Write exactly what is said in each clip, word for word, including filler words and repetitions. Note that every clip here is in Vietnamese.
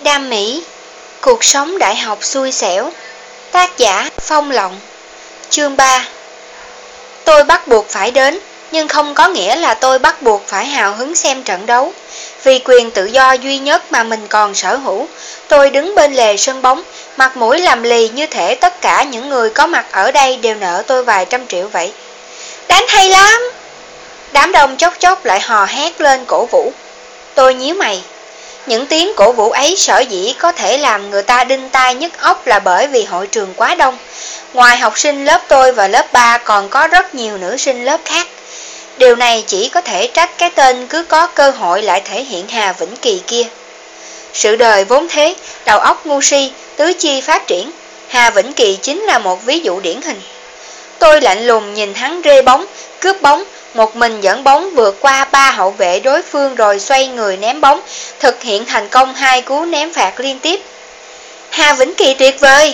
Đam mỹ, cuộc sống đại học xui xẻo. Tác giả Phong Lộng. Chương ba. Tôi bắt buộc phải đến, nhưng không có nghĩa là tôi bắt buộc phải hào hứng xem trận đấu. Vì quyền tự do duy nhất mà mình còn sở hữu, tôi đứng bên lề sân bóng, mặt mũi làm lì như thể tất cả những người có mặt ở đây đều nợ tôi vài trăm triệu vậy. Đánh hay lắm! Đám đông chốc chốc lại hò hét lên cổ vũ. Tôi nhíu mày. Những tiếng cổ vũ ấy sở dĩ có thể làm người ta đinh tai nhức óc là bởi vì hội trường quá đông. Ngoài học sinh lớp tôi và lớp ba còn có rất nhiều nữ sinh lớp khác. Điều này chỉ có thể trách cái tên cứ có cơ hội lại thể hiện Hà Vĩnh Kỳ kia. Sự đời vốn thế, đầu óc ngu si, tứ chi phát triển. Hà Vĩnh Kỳ chính là một ví dụ điển hình. Tôi lạnh lùng nhìn hắn rê bóng, cướp bóng, một mình dẫn bóng vượt qua ba hậu vệ đối phương rồi xoay người ném bóng, thực hiện thành công hai cú ném phạt liên tiếp. Hà Vĩnh Kỳ tuyệt vời!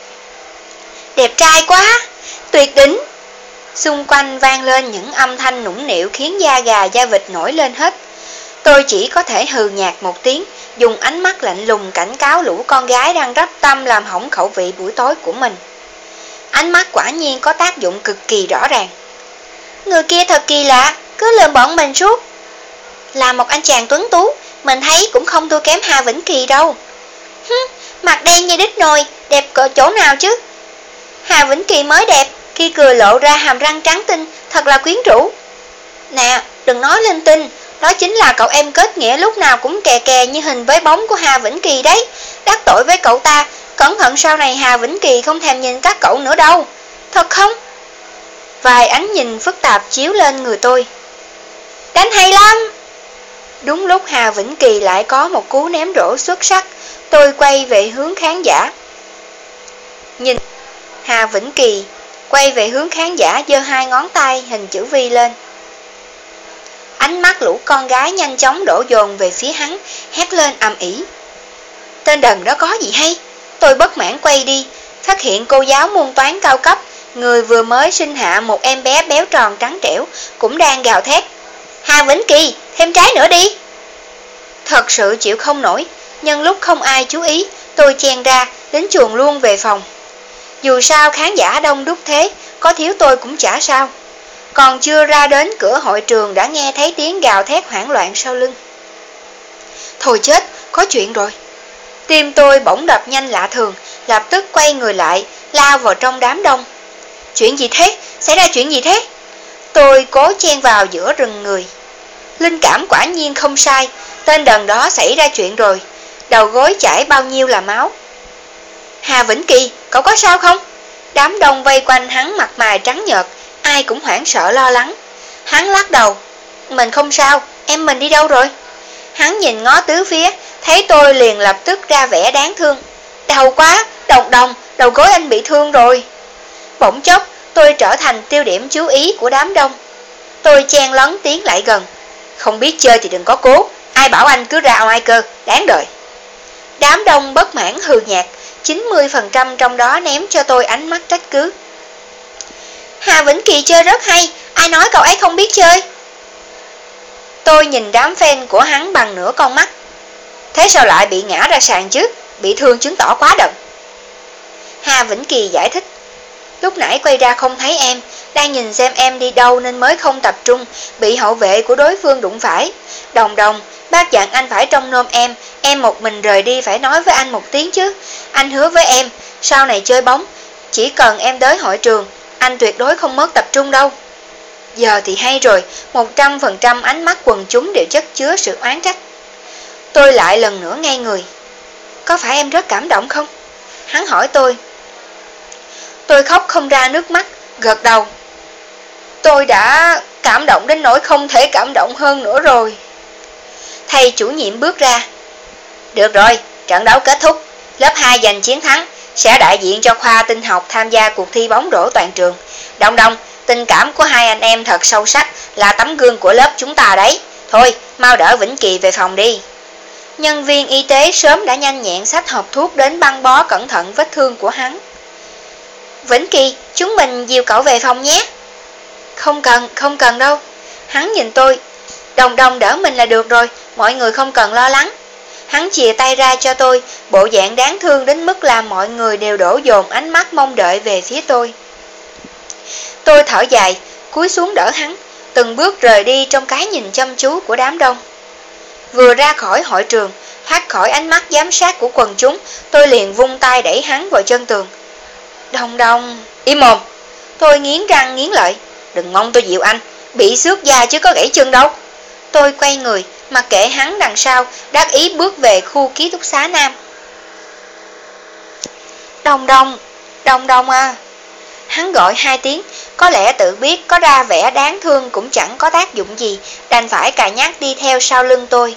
Đẹp trai quá! Tuyệt đỉnh! Xung quanh vang lên những âm thanh nũng nịu khiến da gà da vịt nổi lên hết. Tôi chỉ có thể hừ nhạt một tiếng, dùng ánh mắt lạnh lùng cảnh cáo lũ con gái đang rắp tâm làm hỏng khẩu vị buổi tối của mình. Ánh mắt quả nhiên có tác dụng cực kỳ rõ ràng. Người kia thật kỳ lạ, cứ lườm bọn mình suốt. Là một anh chàng tuấn tú, mình thấy cũng không thua kém Hà Vĩnh Kỳ đâu. Hứ, mặt đen như đít nồi, đẹp cỡ chỗ nào chứ? Hà Vĩnh Kỳ mới đẹp, khi cười lộ ra hàm răng trắng tinh, thật là quyến rũ. Nè, đừng nói linh tinh, đó chính là cậu em kết nghĩa lúc nào cũng kè kè như hình với bóng của Hà Vĩnh Kỳ đấy. Đắc tội với cậu ta, cẩn thận sau này Hà Vĩnh Kỳ không thèm nhìn các cậu nữa đâu. Thật không? Vài ánh nhìn phức tạp chiếu lên người tôi. Đánh hay lắm! Đúng lúc Hà Vĩnh Kỳ lại có một cú ném rổ xuất sắc, tôi quay về hướng khán giả. Nhìn Hà Vĩnh Kỳ quay về hướng khán giả, giơ hai ngón tay hình chữ V lên. Ánh mắt lũ con gái nhanh chóng đổ dồn về phía hắn, hét lên ầm ĩ. Tên đần đó có gì hay? Tôi bất mãn quay đi, phát hiện cô giáo môn toán cao cấp, người vừa mới sinh hạ một em bé béo tròn trắng trẻo, cũng đang gào thét. Hà Vĩnh Kỳ, thêm trái nữa đi! Thật sự chịu không nổi, nhưng lúc không ai chú ý, tôi chen ra, đến chuồn luôn về phòng. Dù sao khán giả đông đúc thế, có thiếu tôi cũng chả sao. Còn chưa ra đến cửa hội trường đã nghe thấy tiếng gào thét hoảng loạn sau lưng. Thôi chết, có chuyện rồi. Tim tôi bỗng đập nhanh lạ thường, lập tức quay người lại, lao vào trong đám đông. Chuyện gì thế? Xảy ra chuyện gì thế? Tôi cố chen vào giữa rừng người. Linh cảm quả nhiên không sai, tên đần đó xảy ra chuyện rồi. Đầu gối chảy bao nhiêu là máu. Hà Vĩnh Kỳ, cậu có sao không? Đám đông vây quanh hắn mặt mày trắng nhợt, ai cũng hoảng sợ lo lắng. Hắn lắc đầu. Mình không sao, em mình đi đâu rồi? Hắn nhìn ngó tứ phía, thấy tôi liền lập tức ra vẻ đáng thương. Đau quá, Đồng Đồng, đầu gối anh bị thương rồi. Bỗng chốc, tôi trở thành tiêu điểm chú ý của đám đông. Tôi chen lấn tiến lại gần. Không biết chơi thì đừng có cố, ai bảo anh cứ ra ngoài cơ, đáng đời. Đám đông bất mãn hừ nhạt, chín mươi phần trăm trong đó ném cho tôi ánh mắt trách cứ. Hà Vĩnh Kỳ chơi rất hay, ai nói cậu ấy không biết chơi? Tôi nhìn đám fan của hắn bằng nửa con mắt. Thế sao lại bị ngã ra sàn chứ? Bị thương chứng tỏ quá đần. Hà Vĩnh Kỳ giải thích. Lúc nãy quay ra không thấy em, đang nhìn xem em đi đâu nên mới không tập trung, bị hậu vệ của đối phương đụng phải. Đồng Đồng, bác dặn anh phải trông nom em, em một mình rời đi phải nói với anh một tiếng chứ. Anh hứa với em, sau này chơi bóng, chỉ cần em tới hội trường, anh tuyệt đối không mất tập trung đâu. Giờ thì hay rồi, một trăm phần trăm ánh mắt quần chúng đều chất chứa sự oán trách. Tôi lại lần nữa ngây người. Có phải em rất cảm động không? Hắn hỏi tôi. Tôi khóc không ra nước mắt, gật đầu. Tôi đã cảm động đến nỗi không thể cảm động hơn nữa rồi. Thầy chủ nhiệm bước ra. Được rồi, trận đấu kết thúc. Lớp hai giành chiến thắng, sẽ đại diện cho khoa tinh học tham gia cuộc thi bóng rổ toàn trường. Đồng Đồng, tình cảm của hai anh em thật sâu sắc, là tấm gương của lớp chúng ta đấy. Thôi, mau đỡ Vĩnh Kỳ về phòng đi. Nhân viên y tế sớm đã nhanh nhẹn xách hộp thuốc đến băng bó cẩn thận vết thương của hắn. Vĩnh Kỳ, chúng mình dìu cậu về phòng nhé. Không cần, không cần đâu. Hắn nhìn tôi. Đồng Đồng đỡ mình là được rồi, mọi người không cần lo lắng. Hắn chìa tay ra cho tôi, bộ dạng đáng thương đến mức làm mọi người đều đổ dồn ánh mắt mong đợi về phía tôi. Tôi thở dài, cúi xuống đỡ hắn, từng bước rời đi trong cái nhìn chăm chú của đám đông. Vừa ra khỏi hội trường, thoát khỏi ánh mắt giám sát của quần chúng, tôi liền vung tay đẩy hắn vào chân tường. Đồng Đồng, im mồm! Tôi nghiến răng nghiến lợi, đừng mong tôi dịu anh, bị xước da chứ có gãy chân đâu. Tôi quay người, mặc kệ hắn đằng sau, đắc ý bước về khu ký túc xá nam. Đồng Đồng, Đồng Đồng à! Hắn gọi hai tiếng, có lẽ tự biết có ra vẻ đáng thương cũng chẳng có tác dụng gì, đành phải cà nhắc đi theo sau lưng tôi.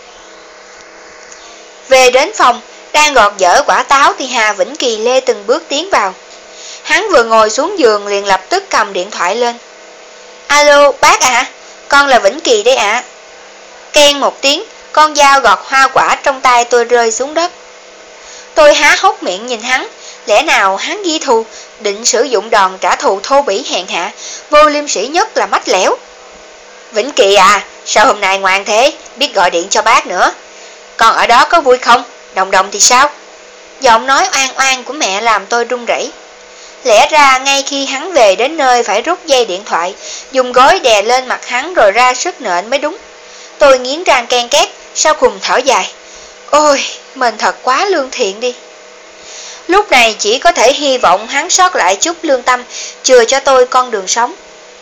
Về đến phòng, đang gọt dở quả táo thì Hà Vĩnh Kỳ lê từng bước tiến vào. Hắn vừa ngồi xuống giường liền lập tức cầm điện thoại lên. Alo, bác ạ, à? Con là Vĩnh Kỳ đây ạ. À. Keng một tiếng, con dao gọt hoa quả trong tay tôi rơi xuống đất. Tôi há hốc miệng nhìn hắn, lẽ nào hắn ghi thù, định sử dụng đòn trả thù thô bỉ hèn hạ, vô liêm sỉ nhất là mách lẻo. Vĩnh Kỳ à, sao hôm nay ngoan thế, biết gọi điện cho bác nữa. Con ở đó có vui không? Đồng Đồng thì sao? Giọng nói oan oan của mẹ làm tôi run rẩy. Lẽ ra ngay khi hắn về đến nơi phải rút dây điện thoại, dùng gối đè lên mặt hắn rồi ra sức nện mới đúng. Tôi nghiến răng ken két, sau cùng thở dài. Ôi, mình thật quá lương thiện đi. Lúc này chỉ có thể hy vọng hắn sót lại chút lương tâm, chừa cho tôi con đường sống.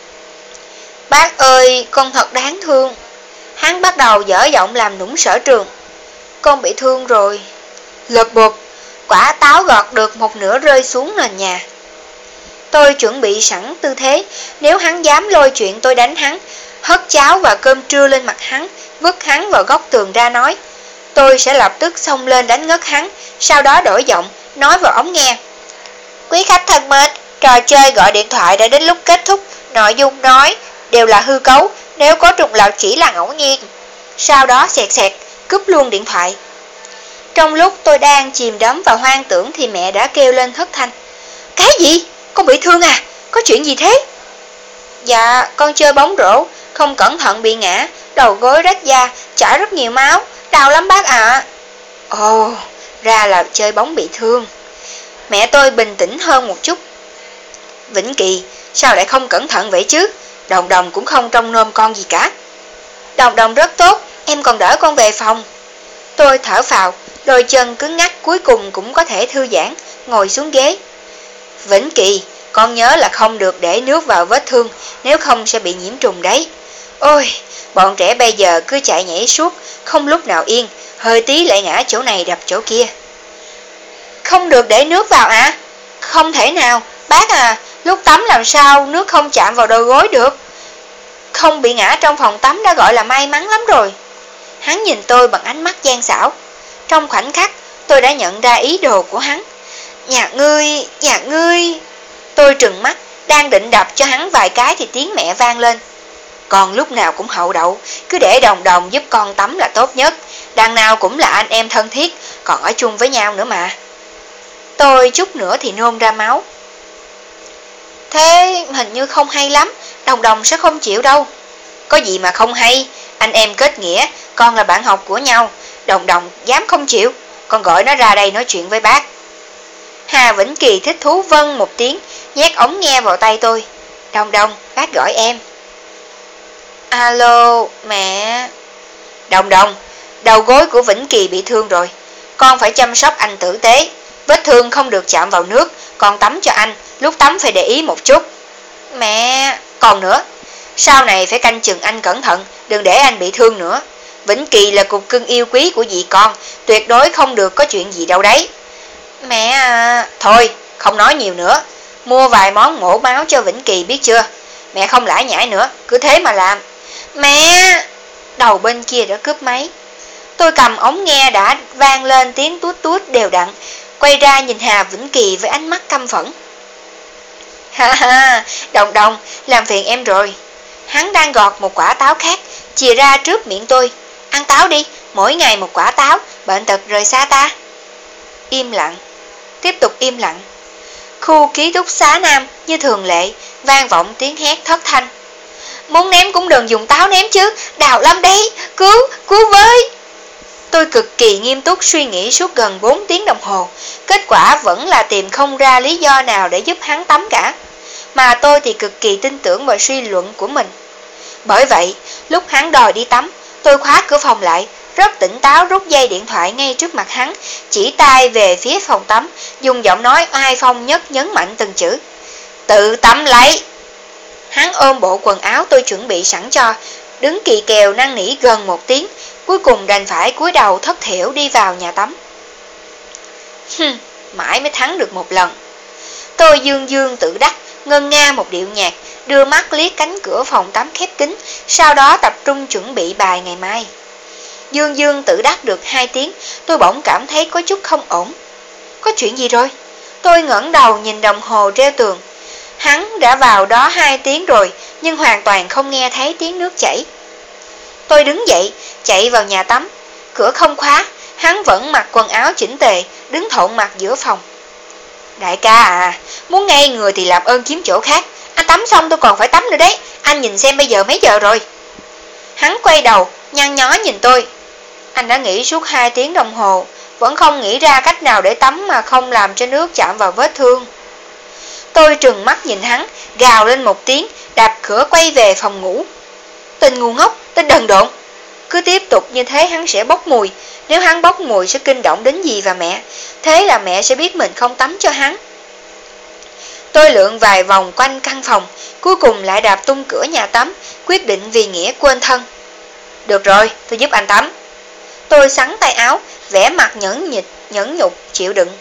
Bác ơi, con thật đáng thương. Hắn bắt đầu dở giọng làm nũng Sở Trường. Con bị thương rồi. Lật bột, quả táo gọt được một nửa rơi xuống nền nhà. Tôi chuẩn bị sẵn tư thế, nếu hắn dám lôi chuyện tôi đánh hắn, hất cháo và cơm trưa lên mặt hắn, vứt hắn vào góc tường ra nói. Tôi sẽ lập tức xông lên đánh ngất hắn, sau đó đổi giọng, nói vào ống nghe. Quý khách thân mến, trò chơi gọi điện thoại đã đến lúc kết thúc, nội dung nói đều là hư cấu, nếu có trùng lặp chỉ là ngẫu nhiên. Sau đó xẹt xẹt, cúp luôn điện thoại. Trong lúc tôi đang chìm đắm vào hoang tưởng thì mẹ đã kêu lên thất thanh. Cái gì? Con bị thương à? Có chuyện gì thế? Dạ, con chơi bóng rổ, không cẩn thận bị ngã, đầu gối rách da, chảy rất nhiều máu, đau lắm bác ạ. À. Ồ, ra là chơi bóng bị thương. Mẹ tôi bình tĩnh hơn một chút. Vĩnh Kỳ, sao lại không cẩn thận vậy chứ? Đồng Đồng cũng không trông nom con gì cả. Đồng Đồng rất tốt, em còn đỡ con về phòng. Tôi thở phào, đôi chân cứng ngắc cuối cùng cũng có thể thư giãn, ngồi xuống ghế. Vĩnh Kỳ, con nhớ là không được để nước vào vết thương, nếu không sẽ bị nhiễm trùng đấy. Ôi, bọn trẻ bây giờ cứ chạy nhảy suốt, không lúc nào yên, hơi tí lại ngã chỗ này đập chỗ kia. Không được để nước vào ạ? À? Không thể nào, bác à, lúc tắm làm sao nước không chạm vào đôi gối được. Không bị ngã trong phòng tắm đã gọi là may mắn lắm rồi. Hắn nhìn tôi bằng ánh mắt gian xảo. Trong khoảnh khắc, tôi đã nhận ra ý đồ của hắn. Nhà ngươi, nhà ngươi. Tôi trừng mắt, đang định đập cho hắn vài cái thì tiếng mẹ vang lên. Con lúc nào cũng hậu đậu, cứ để Đồng Đồng giúp con tắm là tốt nhất. Đằng nào cũng là anh em thân thiết, còn ở chung với nhau nữa mà. Tôi chút nữa thì nôn ra máu. Thế hình như không hay lắm, Đồng Đồng sẽ không chịu đâu. Có gì mà không hay, anh em kết nghĩa, con là bạn học của nhau. Đồng Đồng dám không chịu, con gọi nó ra đây nói chuyện với bác. Hà Vĩnh Kỳ thích thú vâng một tiếng, nhét ống nghe vào tay tôi. Đồng Đồng, bác gọi em. Alo, mẹ. Đồng Đồng, đầu gối của Vĩnh Kỳ bị thương rồi, con phải chăm sóc anh tử tế. Vết thương không được chạm vào nước, con tắm cho anh, lúc tắm phải để ý một chút. Mẹ, còn nữa, sau này phải canh chừng anh cẩn thận, đừng để anh bị thương nữa. Vĩnh Kỳ là cục cưng yêu quý của dì con, tuyệt đối không được có chuyện gì đâu đấy. Mẹ à... Thôi, không nói nhiều nữa, mua vài món mổ máu cho Vĩnh Kỳ biết chưa. Mẹ không lải nhải nữa, cứ thế mà làm. Mẹ! Đầu bên kia đã cướp máy. Tôi cầm ống nghe đã vang lên tiếng tút tút đều đặn, quay ra nhìn Hà Vĩnh Kỳ với ánh mắt căm phẫn. Ha ha, Đồng Đồng, làm phiền em rồi. Hắn đang gọt một quả táo khác, chìa ra trước miệng tôi. Ăn táo đi, mỗi ngày một quả táo, bệnh tật rời xa ta. Im lặng, tiếp tục im lặng. Khu ký túc xá nam như thường lệ, vang vọng tiếng hét thất thanh. Muốn ném cũng đừng dùng táo ném chứ, đau lắm đấy, cứu, cứu với. Tôi cực kỳ nghiêm túc suy nghĩ suốt gần bốn tiếng đồng hồ, kết quả vẫn là tìm không ra lý do nào để giúp hắn tắm cả. Mà tôi thì cực kỳ tin tưởng vào suy luận của mình. Bởi vậy, lúc hắn đòi đi tắm, tôi khóa cửa phòng lại, rất tỉnh táo rút dây điện thoại ngay trước mặt hắn, chỉ tay về phía phòng tắm, dùng giọng nói oai phong nhất nhấn mạnh từng chữ. Tự tắm lấy! Hắn ôm bộ quần áo tôi chuẩn bị sẵn cho, đứng kỳ kèo năn nỉ gần một tiếng, cuối cùng đành phải cúi đầu thất thểu đi vào nhà tắm. Hừm, mãi mới thắng được một lần. Tôi dương dương tự đắc, ngân nga một điệu nhạc, đưa mắt liếc cánh cửa phòng tắm khép kín, sau đó tập trung chuẩn bị bài ngày mai. Dương dương tự đắc được hai tiếng, tôi bỗng cảm thấy có chút không ổn. Có chuyện gì rồi? Tôi ngẩng đầu nhìn đồng hồ treo tường. Hắn đã vào đó hai tiếng rồi, nhưng hoàn toàn không nghe thấy tiếng nước chảy. Tôi đứng dậy, chạy vào nhà tắm. Cửa không khóa, hắn vẫn mặc quần áo chỉnh tề, đứng thộn mặt giữa phòng. Đại ca à, muốn ngay người thì làm ơn kiếm chỗ khác. Anh tắm xong tôi còn phải tắm nữa đấy. Anh nhìn xem bây giờ mấy giờ rồi. Hắn quay đầu, nhăn nhó nhìn tôi. Anh đã nghĩ suốt hai tiếng đồng hồ, vẫn không nghĩ ra cách nào để tắm mà không làm cho nước chạm vào vết thương. Tôi trừng mắt nhìn hắn, gào lên một tiếng, đạp cửa quay về phòng ngủ. Tên ngu ngốc, tên đần độn. Cứ tiếp tục như thế hắn sẽ bốc mùi. Nếu hắn bốc mùi sẽ kinh động đến dì và mẹ. Thế là mẹ sẽ biết mình không tắm cho hắn. Tôi lượn vài vòng quanh căn phòng, cuối cùng lại đạp tung cửa nhà tắm, quyết định vì nghĩa quên thân. Được rồi, tôi giúp anh tắm. Tôi xắn tay áo, vẽ mặt nhẫn nhịt, nhẫn nhục, chịu đựng.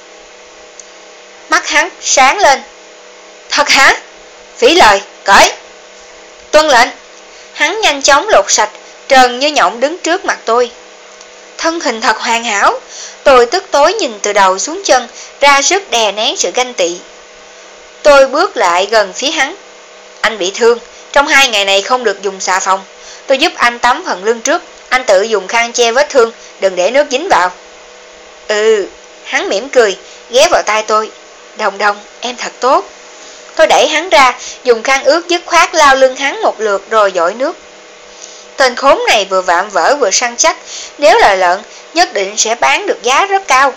Mắt hắn sáng lên. Thật hả? Phí lời, cởi. Tuân lệnh. Hắn nhanh chóng lột sạch, trần như nhộng đứng trước mặt tôi. Thân hình thật hoàn hảo. Tôi tức tối nhìn từ đầu xuống chân, ra sức đè nén sự ganh tị. Tôi bước lại gần phía hắn. Anh bị thương, trong hai ngày này không được dùng xà phòng. Tôi giúp anh tắm phần lưng trước, anh tự dùng khăn che vết thương, đừng để nước dính vào. Ừ, hắn mỉm cười, ghé vào tai tôi. Đồng đồng, em thật tốt. Tôi đẩy hắn ra, dùng khăn ướt dứt khoát lao lưng hắn một lượt rồi dội nước. Tên khốn này vừa vạm vỡ vừa săn chắc, nếu là lợn, nhất định sẽ bán được giá rất cao.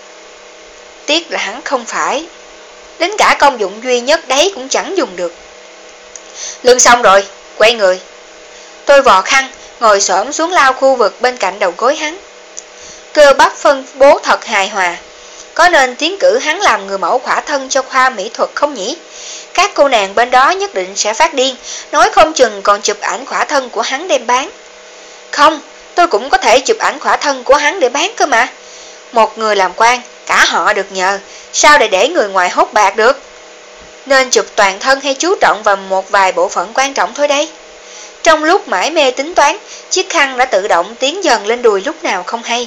Tiếc là hắn không phải. Đến cả công dụng duy nhất đấy cũng chẳng dùng được. Lưng xong rồi, quay người. Tôi vò khăn, ngồi xổm xuống lau khu vực bên cạnh đầu gối hắn. Cơ bắp phân bố thật hài hòa. Có nên tiến cử hắn làm người mẫu khỏa thân cho khoa mỹ thuật không nhỉ? Các cô nàng bên đó nhất định sẽ phát điên, nói không chừng còn chụp ảnh khỏa thân của hắn đem bán. Không, tôi cũng có thể chụp ảnh khỏa thân của hắn để bán cơ mà. Một người làm quan, cả họ được nhờ, sao để để người ngoài hốt bạc được? Nên chụp toàn thân hay chú trọng vào một vài bộ phận quan trọng thôi đây? Trong lúc mải mê tính toán, chiếc khăn đã tự động tiến dần lên đùi lúc nào không hay.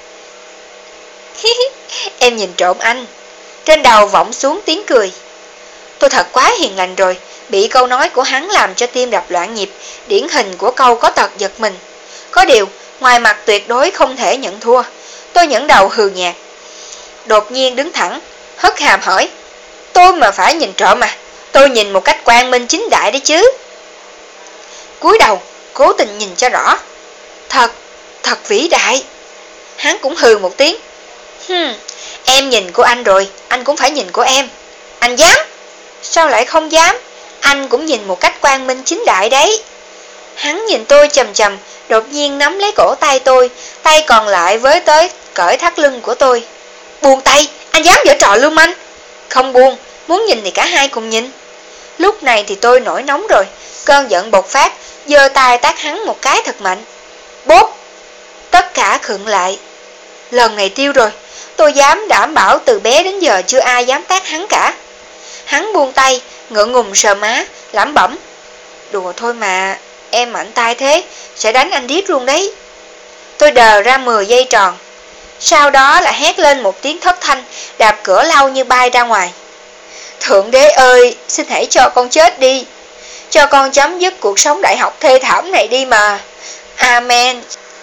Em nhìn trộm anh. Trên đầu vọng xuống tiếng cười. Tôi thật quá hiền lành rồi, bị câu nói của hắn làm cho tim đập loạn nhịp, điển hình của câu có tật giật mình. Có điều, ngoài mặt tuyệt đối không thể nhận thua. Tôi nhẫn đầu hừ nhạt. Đột nhiên đứng thẳng, hất hàm hỏi. Tôi mà phải nhìn trộm à? Tôi nhìn một cách quang minh chính đại đấy chứ. Cúi đầu, cố tình nhìn cho rõ. Thật, thật vĩ đại. Hắn cũng hừ một tiếng. Hừm, em nhìn của anh rồi, anh cũng phải nhìn của em. Anh dám? Sao lại không dám? Anh cũng nhìn một cách quang minh chính đại đấy. Hắn nhìn tôi chầm chầm, đột nhiên nắm lấy cổ tay tôi, tay còn lại với tới cởi thắt lưng của tôi. Buông tay, anh dám giở trò lưu manh? Không buông, muốn nhìn thì cả hai cùng nhìn. Lúc này thì tôi nổi nóng rồi, cơn giận bộc phát, giơ tay tát hắn một cái thật mạnh. Bốp! Tất cả khựng lại. Lần này tiêu rồi, tôi dám đảm bảo từ bé đến giờ chưa ai dám tát hắn cả. Hắn buông tay, ngượng ngùng sờ má, lẩm bẩm. Đùa thôi mà, em mạnh tay thế, sẽ đánh anh điếc luôn đấy. Tôi đờ ra mười giây tròn. Sau đó là hét lên một tiếng thất thanh, đạp cửa lau như bay ra ngoài. Thượng đế ơi, xin hãy cho con chết đi. Cho con chấm dứt cuộc sống đại học thê thảm này đi mà. Amen.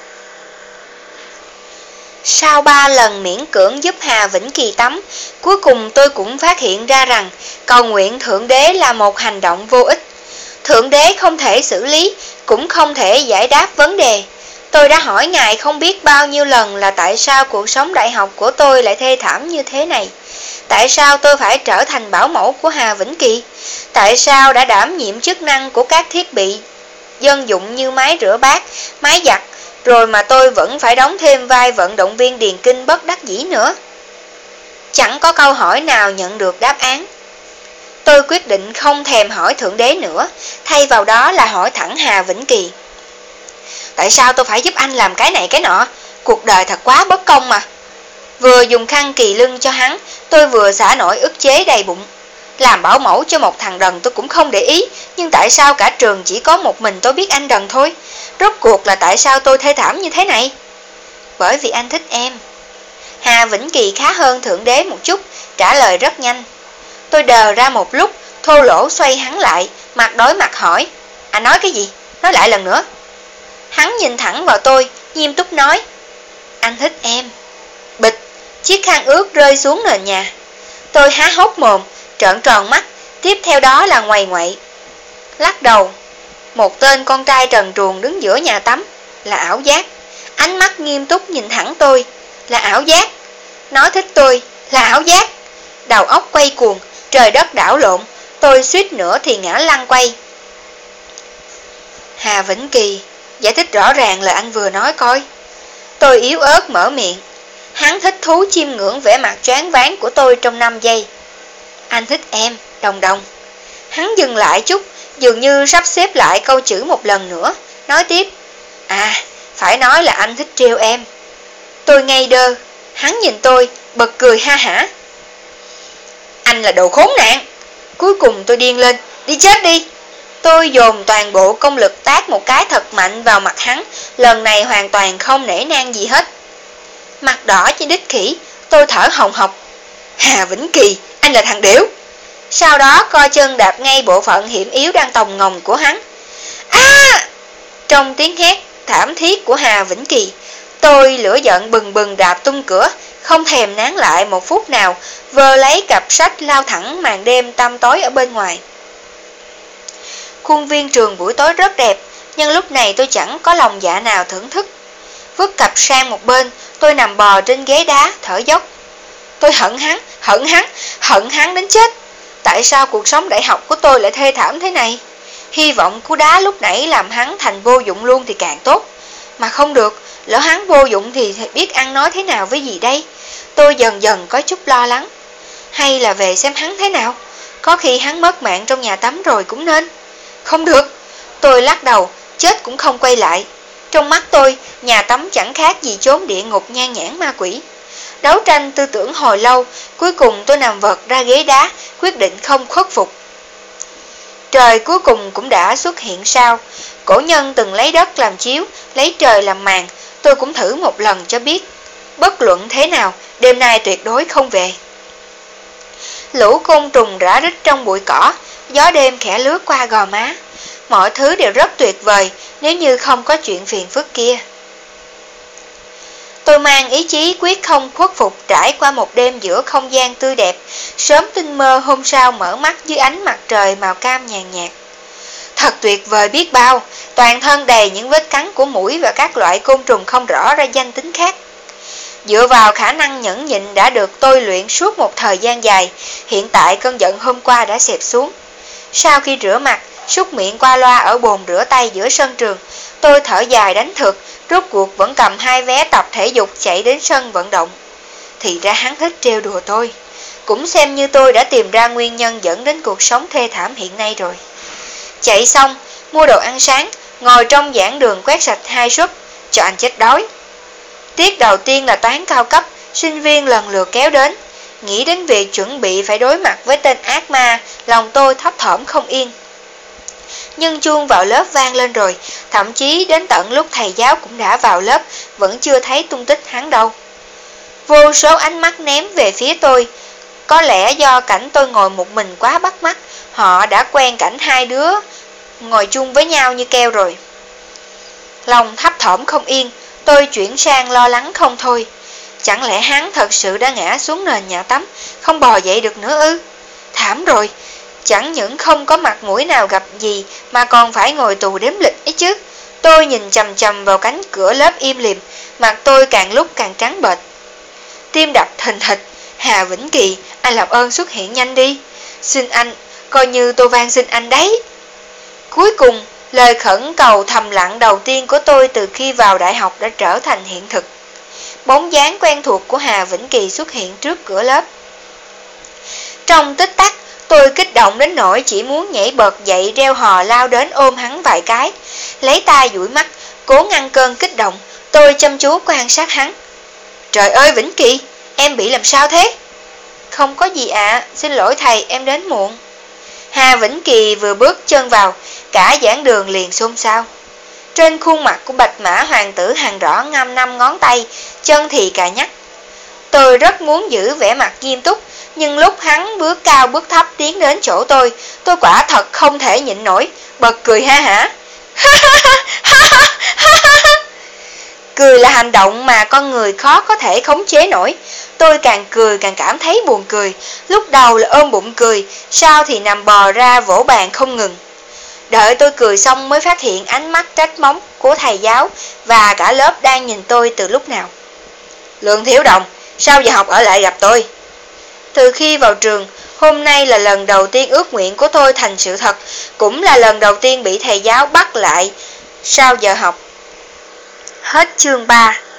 Sau ba lần miễn cưỡng giúp Hà Vĩnh Kỳ tắm, cuối cùng tôi cũng phát hiện ra rằng cầu nguyện Thượng Đế là một hành động vô ích. Thượng Đế không thể xử lý, cũng không thể giải đáp vấn đề. Tôi đã hỏi ngài không biết bao nhiêu lần là tại sao cuộc sống đại học của tôi lại thê thảm như thế này. Tại sao tôi phải trở thành bảo mẫu của Hà Vĩnh Kỳ? Tại sao đã đảm nhiệm chức năng của các thiết bị dân dụng như máy rửa bát, máy giặt, rồi mà tôi vẫn phải đóng thêm vai vận động viên điền kinh bất đắc dĩ nữa? Chẳng có câu hỏi nào nhận được đáp án. Tôi quyết định không thèm hỏi Thượng Đế nữa, thay vào đó là hỏi thẳng Hà Vĩnh Kỳ. Tại sao tôi phải giúp anh làm cái này cái nọ? Cuộc đời thật quá bất công mà. Vừa dùng khăn kì lưng cho hắn, tôi vừa xả nổi ức chế đầy bụng. Làm bảo mẫu cho một thằng đần tôi cũng không để ý, nhưng tại sao cả trường chỉ có một mình tôi biết anh đần thôi? Rốt cuộc là tại sao tôi thê thảm như thế này? Bởi vì anh thích em. Hà Vĩnh Kỳ khá hơn Thượng Đế một chút, trả lời rất nhanh. Tôi đờ ra một lúc, thô lỗ xoay hắn lại, mặt đối mặt hỏi. Anh nói cái gì? Nói lại lần nữa. Hắn nhìn thẳng vào tôi, nghiêm túc nói. Anh thích em. Bịch, chiếc khăn ướt rơi xuống nền nhà. Tôi há hốc mồm, trợn tròn mắt, tiếp theo đó là ngoầy ngoậy. Lắc đầu. Một tên con trai trần truồng đứng giữa nhà tắm, là ảo giác. Ánh mắt nghiêm túc nhìn thẳng tôi, là ảo giác. Nói thích tôi, là ảo giác. Đầu óc quay cuồng, trời đất đảo lộn, tôi suýt nữa thì ngã lăn quay. Hà Vĩnh Kỳ, giải thích rõ ràng lời anh vừa nói coi. Tôi yếu ớt mở miệng. Hắn thích thú chiêm ngưỡng vẻ mặt choáng váng của tôi trong năm giây. Anh thích em, Đồng Đồng. Hắn dừng lại chút, dường như sắp xếp lại câu chữ một lần nữa, nói tiếp. À, phải nói là anh thích trêu em. Tôi ngây đơ, hắn nhìn tôi, bật cười ha hả. Anh là đồ khốn nạn. Cuối cùng tôi điên lên, đi chết đi. Tôi dồn toàn bộ công lực tát một cái thật mạnh vào mặt hắn, lần này hoàn toàn không nể nang gì hết. Mặt đỏ như đít khỉ, tôi thở hồng hộc. Hà Vĩnh Kỳ, anh là thằng đểu. Sau đó co chân đạp ngay bộ phận hiểm yếu đang tòng ngồng của hắn. À! Trong tiếng hét thảm thiết của Hà Vĩnh Kỳ, tôi lửa giận bừng bừng đạp tung cửa, không thèm nán lại một phút nào, vơ lấy cặp sách lao thẳng màn đêm tăm tối ở bên ngoài. Khuôn viên trường buổi tối rất đẹp, nhưng lúc này tôi chẳng có lòng dạ nào thưởng thức. Vứt cặp sang một bên, tôi nằm bò trên ghế đá, thở dốc. Tôi hận hắn, hận hắn, hận hắn đến chết. Tại sao cuộc sống đại học của tôi lại thê thảm thế này? Hy vọng cú đá lúc nãy làm hắn thành vô dụng luôn thì càng tốt. Mà không được, lỡ hắn vô dụng thì biết ăn nói thế nào với gì đây? Tôi dần dần có chút lo lắng. Hay là về xem hắn thế nào? Có khi hắn mất mạng trong nhà tắm rồi cũng nên. Không được, tôi lắc đầu, chết cũng không quay lại. Trong mắt tôi, nhà tắm chẳng khác gì chốn địa ngục nhan nhãn ma quỷ. Đấu tranh tư tưởng hồi lâu, cuối cùng tôi nằm vật ra ghế đá, quyết định không khuất phục. Trời cuối cùng cũng đã xuất hiện sao. Cổ nhân từng lấy đất làm chiếu, lấy trời làm màn, tôi cũng thử một lần cho biết. Bất luận thế nào, đêm nay tuyệt đối không về. Lũ côn trùng rã rít trong bụi cỏ, gió đêm khẽ lướt qua gò má. Mọi thứ đều rất tuyệt vời nếu như không có chuyện phiền phức kia. Tôi mang ý chí quyết không khuất phục trải qua một đêm giữa không gian tươi đẹp, sớm tinh mơ hôm sau mở mắt dưới ánh mặt trời màu cam nhàn nhạt. Thật tuyệt vời biết bao, toàn thân đầy những vết cắn của muỗi và các loại côn trùng không rõ ra danh tính khác. Dựa vào khả năng nhẫn nhịn đã được tôi luyện suốt một thời gian dài, hiện tại cơn giận hôm qua đã xẹp xuống. Sau khi rửa mặt, súc miệng qua loa ở bồn rửa tay giữa sân trường, tôi thở dài đánh thực, rốt cuộc vẫn cầm hai vé tập thể dục chạy đến sân vận động. Thì ra hắn thích trêu đùa tôi. Cũng xem như tôi đã tìm ra nguyên nhân dẫn đến cuộc sống thê thảm hiện nay rồi. Chạy xong, mua đồ ăn sáng, ngồi trong giảng đường quét sạch hai suất, cho anh chết đói. Tiết đầu tiên là toán cao cấp, sinh viên lần lượt kéo đến. Nghĩ đến việc chuẩn bị phải đối mặt với tên ác ma, lòng tôi thấp thỏm không yên. Nhưng chuông vào lớp vang lên rồi, thậm chí đến tận lúc thầy giáo cũng đã vào lớp, vẫn chưa thấy tung tích hắn đâu. Vô số ánh mắt ném về phía tôi. Có lẽ do cảnh tôi ngồi một mình quá bắt mắt, họ đã quen cảnh hai đứa ngồi chung với nhau như keo rồi. Lòng thấp thỏm không yên, tôi chuyển sang lo lắng không thôi. Chẳng lẽ hắn thật sự đã ngã xuống nền nhà tắm, không bò dậy được nữa ư? Thảm rồi, chẳng những không có mặt mũi nào gặp gì mà còn phải ngồi tù đếm lịch ấy chứ. Tôi nhìn chằm chằm vào cánh cửa lớp im lìm, mặt tôi càng lúc càng trắng bệch. Tim đập thình thịch. Hà Vĩnh Kỳ, anh làm ơn xuất hiện nhanh đi. Xin anh, coi như tôi van xin anh đấy. Cuối cùng, lời khẩn cầu thầm lặng đầu tiên của tôi từ khi vào đại học đã trở thành hiện thực. Bóng dáng quen thuộc của Hà Vĩnh Kỳ xuất hiện trước cửa lớp. Trong tích tắc, tôi kích động đến nỗi chỉ muốn nhảy bật dậy reo hò lao đến ôm hắn vài cái. Lấy tay dụi mắt, cố ngăn cơn kích động, tôi chăm chú quan sát hắn. Trời ơi Vĩnh Kỳ, em bị làm sao thế? Không có gì ạ, à, xin lỗi thầy, em đến muộn. Hà Vĩnh Kỳ vừa bước chân vào, cả giảng đường liền xôn xao. Trên khuôn mặt của bạch mã hoàng tử hàng rõ ngăm năm ngón tay, chân thì cà nhắc. Tôi rất muốn giữ vẻ mặt nghiêm túc, nhưng lúc hắn bước cao bước thấp tiến đến chỗ tôi, tôi quả thật không thể nhịn nổi, bật cười ha hả. Cười là hành động mà con người khó có thể khống chế nổi. Tôi càng cười càng cảm thấy buồn cười, lúc đầu là ôm bụng cười, sau thì nằm bò ra vỗ bàn không ngừng. Đợi tôi cười xong mới phát hiện ánh mắt trách móc của thầy giáo và cả lớp đang nhìn tôi từ lúc nào. Lượng Thiếu Đồng, sao giờ học ở lại gặp tôi? Từ khi vào trường, hôm nay là lần đầu tiên ước nguyện của tôi thành sự thật, cũng là lần đầu tiên bị thầy giáo bắt lại sau giờ học. Hết chương ba.